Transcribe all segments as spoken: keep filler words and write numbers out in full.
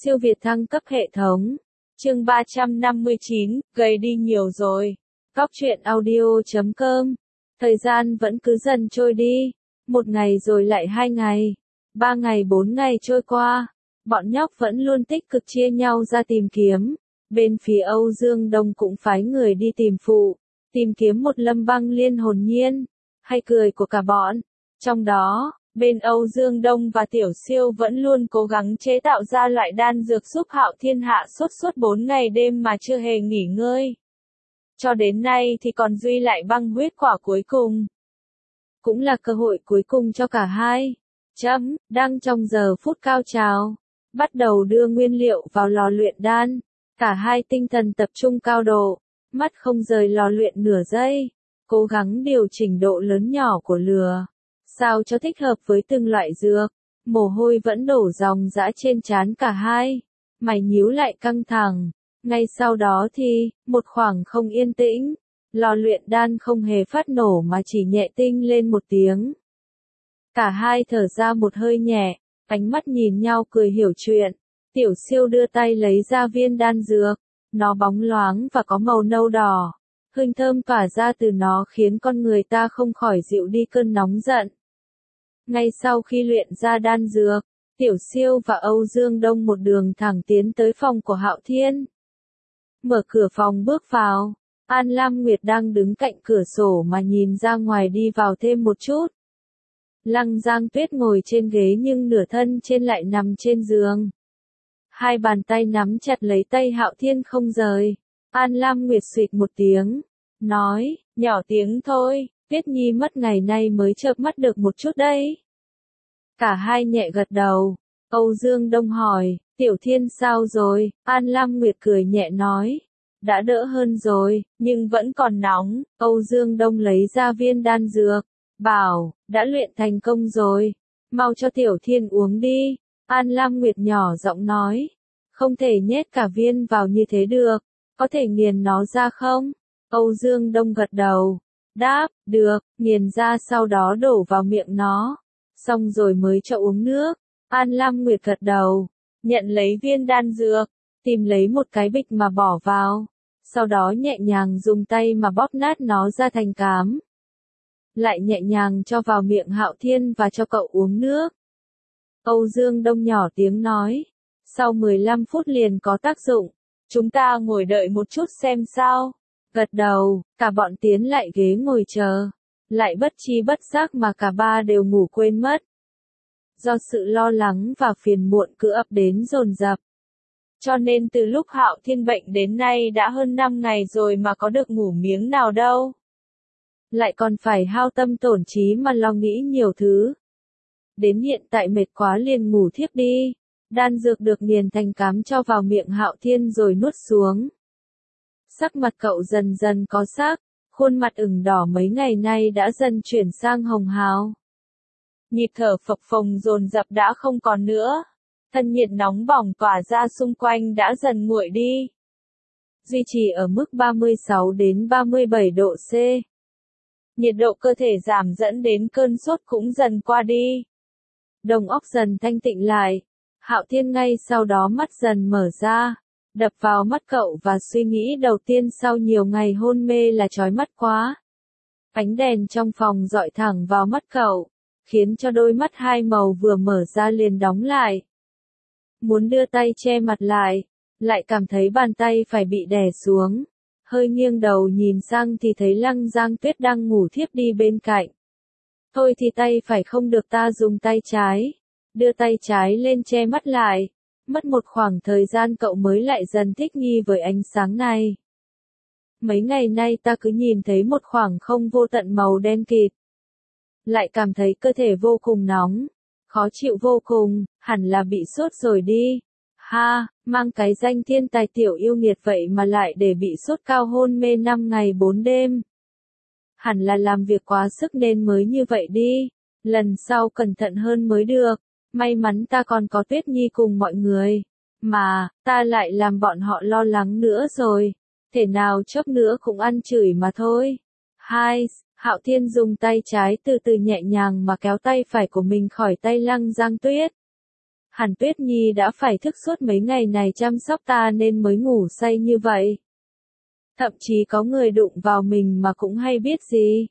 Siêu việt thăng cấp hệ thống. Chương ba trăm năm mươi chín, gầy đi nhiều rồi. Góc truyện audio chấm com. Thời gian vẫn cứ dần trôi đi. Một ngày rồi lại hai ngày. Ba ngày bốn ngày trôi qua. Bọn nhóc vẫn luôn tích cực chia nhau ra tìm kiếm. Bên phía Âu Dương Đông cũng phái người đi tìm phụ. Tìm kiếm một Lâm Băng Liên hồn nhiên. Hay cười của cả bọn. Trong đó, bên Âu Dương Đông và Tiểu Siêu vẫn luôn cố gắng chế tạo ra loại đan dược giúp Hạo Thiên hạ sốt suốt bốn ngày đêm mà chưa hề nghỉ ngơi. Cho đến nay thì còn duy lại băng huyết quả cuối cùng. Cũng là cơ hội cuối cùng cho cả hai. Chấm, đang trong giờ phút cao trào. Bắt đầu đưa nguyên liệu vào lò luyện đan. Cả hai tinh thần tập trung cao độ. Mắt không rời lò luyện nửa giây. Cố gắng điều chỉnh độ lớn nhỏ của lửa. Sao cho thích hợp với từng loại dược. Mồ hôi vẫn đổ ròng rã trên trán cả hai. Mày nhíu lại căng thẳng. Ngay sau đó thì, một khoảng không yên tĩnh. Lò luyện đan không hề phát nổ mà chỉ nhẹ tinh lên một tiếng. Cả hai thở ra một hơi nhẹ, ánh mắt nhìn nhau cười hiểu chuyện. Tiểu Siêu đưa tay lấy ra viên đan dược. Nó bóng loáng và có màu nâu đỏ. Hương thơm tỏa ra từ nó khiến con người ta không khỏi dịu đi cơn nóng giận. Ngay sau khi luyện ra đan dược, Tiểu Siêu và Âu Dương Đông một đường thẳng tiến tới phòng của Hạo Thiên. Mở cửa phòng bước vào, An Lam Nguyệt đang đứng cạnh cửa sổ mà nhìn ra ngoài đi vào thêm một chút. Lăng Giang Tuyết ngồi trên ghế nhưng nửa thân trên lại nằm trên giường. Hai bàn tay nắm chặt lấy tay Hạo Thiên không rời. An Lam Nguyệt xụt một tiếng, nói, nhỏ tiếng thôi, Tuyết Nhi mất ngày nay mới chợp mắt được một chút đấy. Cả hai nhẹ gật đầu. Âu Dương Đông hỏi, Tiểu Thiên sao rồi? An Lam Nguyệt cười nhẹ nói, đã đỡ hơn rồi, nhưng vẫn còn nóng. Âu Dương Đông lấy ra viên đan dược, bảo, đã luyện thành công rồi, mau cho Tiểu Thiên uống đi. An Lam Nguyệt nhỏ giọng nói, không thể nhét cả viên vào như thế được, có thể nghiền nó ra không? Âu Dương Đông gật đầu, đáp, được, nghiền ra sau đó đổ vào miệng nó, xong rồi mới cho uống nước. An Lam Nguyệt gật đầu, nhận lấy viên đan dược, tìm lấy một cái bịch mà bỏ vào, sau đó nhẹ nhàng dùng tay mà bóp nát nó ra thành cám. Lại nhẹ nhàng cho vào miệng Hạo Thiên và cho cậu uống nước. Âu Dương Đông nhỏ tiếng nói, sau mười lăm phút liền có tác dụng, chúng ta ngồi đợi một chút xem sao. Gật đầu, cả bọn tiến lại ghế ngồi chờ, lại bất chi bất giác mà cả ba đều ngủ quên mất. Do sự lo lắng và phiền muộn cứ ập đến dồn dập. Cho nên từ lúc Hạo Thiên bệnh đến nay đã hơn năm ngày rồi mà có được ngủ miếng nào đâu. Lại còn phải hao tâm tổn trí mà lo nghĩ nhiều thứ. Đến hiện tại mệt quá liền ngủ thiếp đi. Đan dược được nghiền thành cám cho vào miệng Hạo Thiên rồi nuốt xuống. Sắc mặt cậu dần dần có sắc, khuôn mặt ửng đỏ mấy ngày nay đã dần chuyển sang hồng hào. Nhịp thở phập phồng dồn dập đã không còn nữa. Thân nhiệt nóng bỏng tỏa ra xung quanh đã dần nguội đi. Duy trì ở mức ba mươi sáu đến ba mươi bảy độ C. Nhiệt độ cơ thể giảm dẫn đến cơn sốt cũng dần qua đi. Đầu óc dần thanh tịnh lại. Hạo Thiên ngay sau đó mắt dần mở ra. Đập vào mắt cậu và suy nghĩ đầu tiên sau nhiều ngày hôn mê là chói mắt quá. Ánh đèn trong phòng dọi thẳng vào mắt cậu, khiến cho đôi mắt hai màu vừa mở ra liền đóng lại. Muốn đưa tay che mặt lại, lại cảm thấy bàn tay phải bị đè xuống. Hơi nghiêng đầu nhìn sang thì thấy Lăng Giang Tuyết đang ngủ thiếp đi bên cạnh. Thôi thì tay phải không được ta dùng tay trái. Đưa tay trái lên che mắt lại. Mất một khoảng thời gian cậu mới lại dần thích nghi với ánh sáng này. Mấy ngày nay ta cứ nhìn thấy một khoảng không vô tận màu đen kịt. Lại cảm thấy cơ thể vô cùng nóng. Khó chịu vô cùng, hẳn là bị sốt rồi đi. Ha, mang cái danh thiên tài tiểu yêu nghiệt vậy mà lại để bị sốt cao hôn mê năm ngày bốn đêm. Hẳn là làm việc quá sức nên mới như vậy đi. Lần sau cẩn thận hơn mới được. May mắn ta còn có Tuyết Nhi cùng mọi người. Mà, ta lại làm bọn họ lo lắng nữa rồi. Thể nào chốc nữa cũng ăn chửi mà thôi. Hai, Hạo Thiên dùng tay trái từ từ nhẹ nhàng mà kéo tay phải của mình khỏi tay Lăng Giang Tuyết. Hàn Tuyết Nhi đã phải thức suốt mấy ngày này chăm sóc ta nên mới ngủ say như vậy. Thậm chí có người đụng vào mình mà cũng hay biết gì.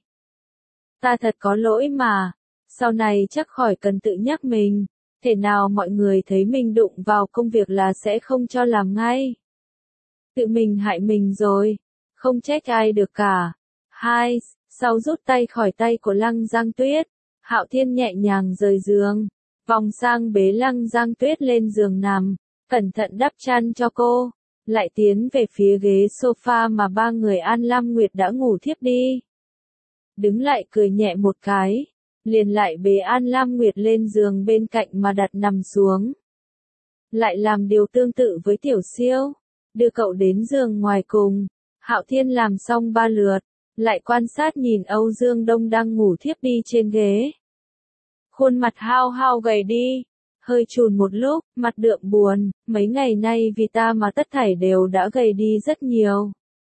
Ta thật có lỗi mà, sau này chắc khỏi cần tự nhắc mình, thể nào mọi người thấy mình đụng vào công việc là sẽ không cho làm ngay. Tự mình hại mình rồi, không trách ai được cả. Hai, sau rút tay khỏi tay của Lăng Giang Tuyết, Hạo Thiên nhẹ nhàng rời giường, vòng sang bế Lăng Giang Tuyết lên giường nằm, cẩn thận đắp chăn cho cô, lại tiến về phía ghế sofa mà ba người An Lam Nguyệt đã ngủ thiếp đi. Đứng lại cười nhẹ một cái, liền lại bế An Lam Nguyệt lên giường bên cạnh mà đặt nằm xuống. Lại làm điều tương tự với Tiểu Siêu, đưa cậu đến giường ngoài cùng. Hạo Thiên làm xong ba lượt, lại quan sát nhìn Âu Dương Đông đang ngủ thiếp đi trên ghế. Khuôn mặt hao hao gầy đi, hơi chùn một lúc, mặt đượm buồn, mấy ngày nay vì ta mà tất thảy đều đã gầy đi rất nhiều.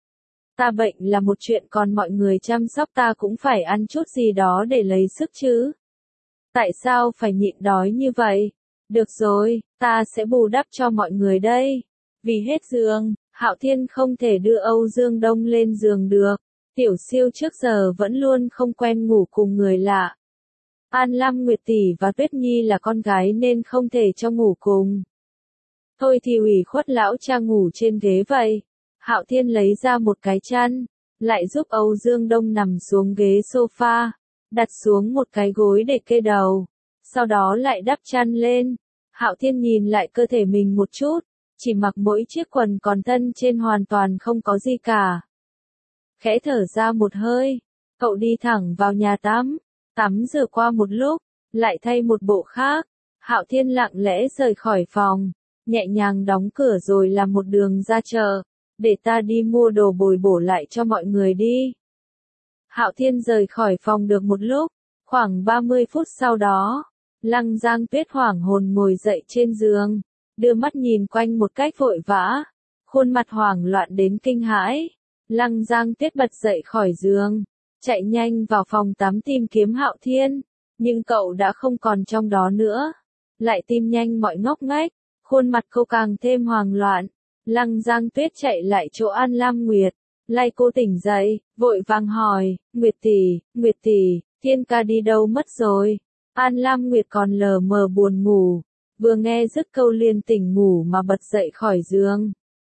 Ta bệnh là một chuyện, còn mọi người chăm sóc ta cũng phải ăn chút gì đó để lấy sức chứ. Tại sao phải nhịn đói như vậy? Được rồi, ta sẽ bù đắp cho mọi người đây. Vì hết giường, Hạo Thiên không thể đưa Âu Dương Đông lên giường được. Tiểu Siêu trước giờ vẫn luôn không quen ngủ cùng người lạ. An Lam Nguyệt tỷ và Tuyết Nhi là con gái nên không thể cho ngủ cùng. Thôi thì ủy khuất lão cha ngủ trên ghế vậy. Hạo Thiên lấy ra một cái chăn, lại giúp Âu Dương Đông nằm xuống ghế sofa, đặt xuống một cái gối để kê đầu, sau đó lại đắp chăn lên. Hạo Thiên nhìn lại cơ thể mình một chút, chỉ mặc mỗi chiếc quần, còn thân trên hoàn toàn không có gì cả. Khẽ thở ra một hơi, cậu đi thẳng vào nhà tắm, tắm rửa qua một lúc, lại thay một bộ khác. Hạo Thiên lặng lẽ rời khỏi phòng, nhẹ nhàng đóng cửa rồi làm một đường ra chợ, để ta đi mua đồ bồi bổ lại cho mọi người đi. Hạo Thiên rời khỏi phòng được một lúc, khoảng ba mươi phút sau đó, Lăng Giang Tuyết hoảng hồn ngồi dậy trên giường, đưa mắt nhìn quanh một cách vội vã, khuôn mặt hoảng loạn đến kinh hãi. Lăng Giang Tuyết bật dậy khỏi giường, chạy nhanh vào phòng tắm tìm kiếm Hạo Thiên, nhưng cậu đã không còn trong đó nữa. Lại tìm nhanh mọi ngóc ngách, khuôn mặt cô càng thêm hoảng loạn. Lăng Giang Tuyết chạy lại chỗ An Lam Nguyệt, lay cô tỉnh dậy, vội vàng hỏi, Nguyệt tỷ, Nguyệt tỷ, Thiên ca đi đâu mất rồi? An Lam Nguyệt còn lờ mờ buồn ngủ, vừa nghe dứt câu liền tỉnh ngủ mà bật dậy khỏi giường.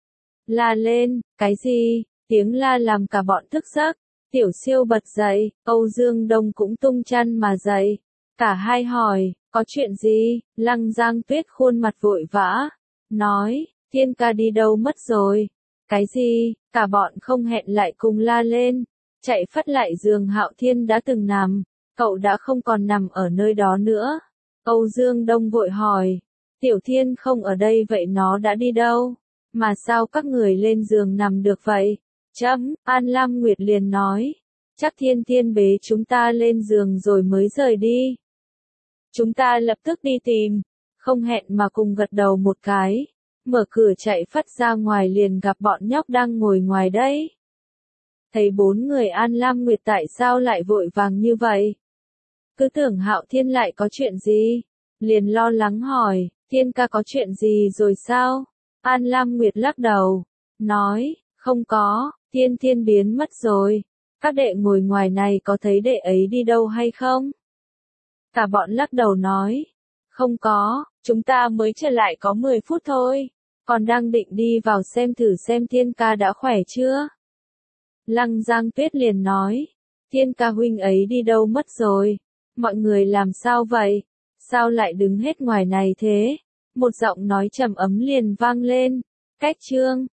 La lên, cái gì? Tiếng la làm cả bọn thức giấc. Tiểu Siêu bật dậy, Âu Dương Đông cũng tung chăn mà dậy. Cả hai hỏi, có chuyện gì? Lăng Giang Tuyết khuôn mặt vội vã, nói, Thiên ca đi đâu mất rồi? Cái gì? Cả bọn không hẹn lại cùng la lên, chạy phắt lại giường Hạo Thiên đã từng nằm. Cậu đã không còn nằm ở nơi đó nữa. Âu Dương Đông vội hỏi, Tiểu Thiên không ở đây vậy nó đã đi đâu? Mà sao các người lên giường nằm được vậy? Chấm, An Lam Nguyệt liền nói, chắc Thiên Thiên bế chúng ta lên giường rồi mới rời đi. Chúng ta lập tức đi tìm, không hẹn mà cùng gật đầu một cái, mở cửa chạy phắt ra ngoài liền gặp bọn nhóc đang ngồi ngoài đấy. Thấy bốn người An Lam Nguyệt tại sao lại vội vàng như vậy? Cứ tưởng Hạo Thiên lại có chuyện gì, liền lo lắng hỏi, Thiên ca có chuyện gì rồi sao? An Lam Nguyệt lắc đầu, nói, không có, Thiên Thiên biến mất rồi. Các đệ ngồi ngoài này có thấy đệ ấy đi đâu hay không? Cả bọn lắc đầu nói, không có, chúng ta mới trở lại có mười phút thôi, còn đang định đi vào xem thử xem Thiên ca đã khỏe chưa. Lăng Giang Tuyết liền nói, Thiên ca huynh ấy đi đâu mất rồi? Mọi người làm sao vậy? Sao lại đứng hết ngoài này thế? Một giọng nói trầm ấm liền vang lên. Cách chương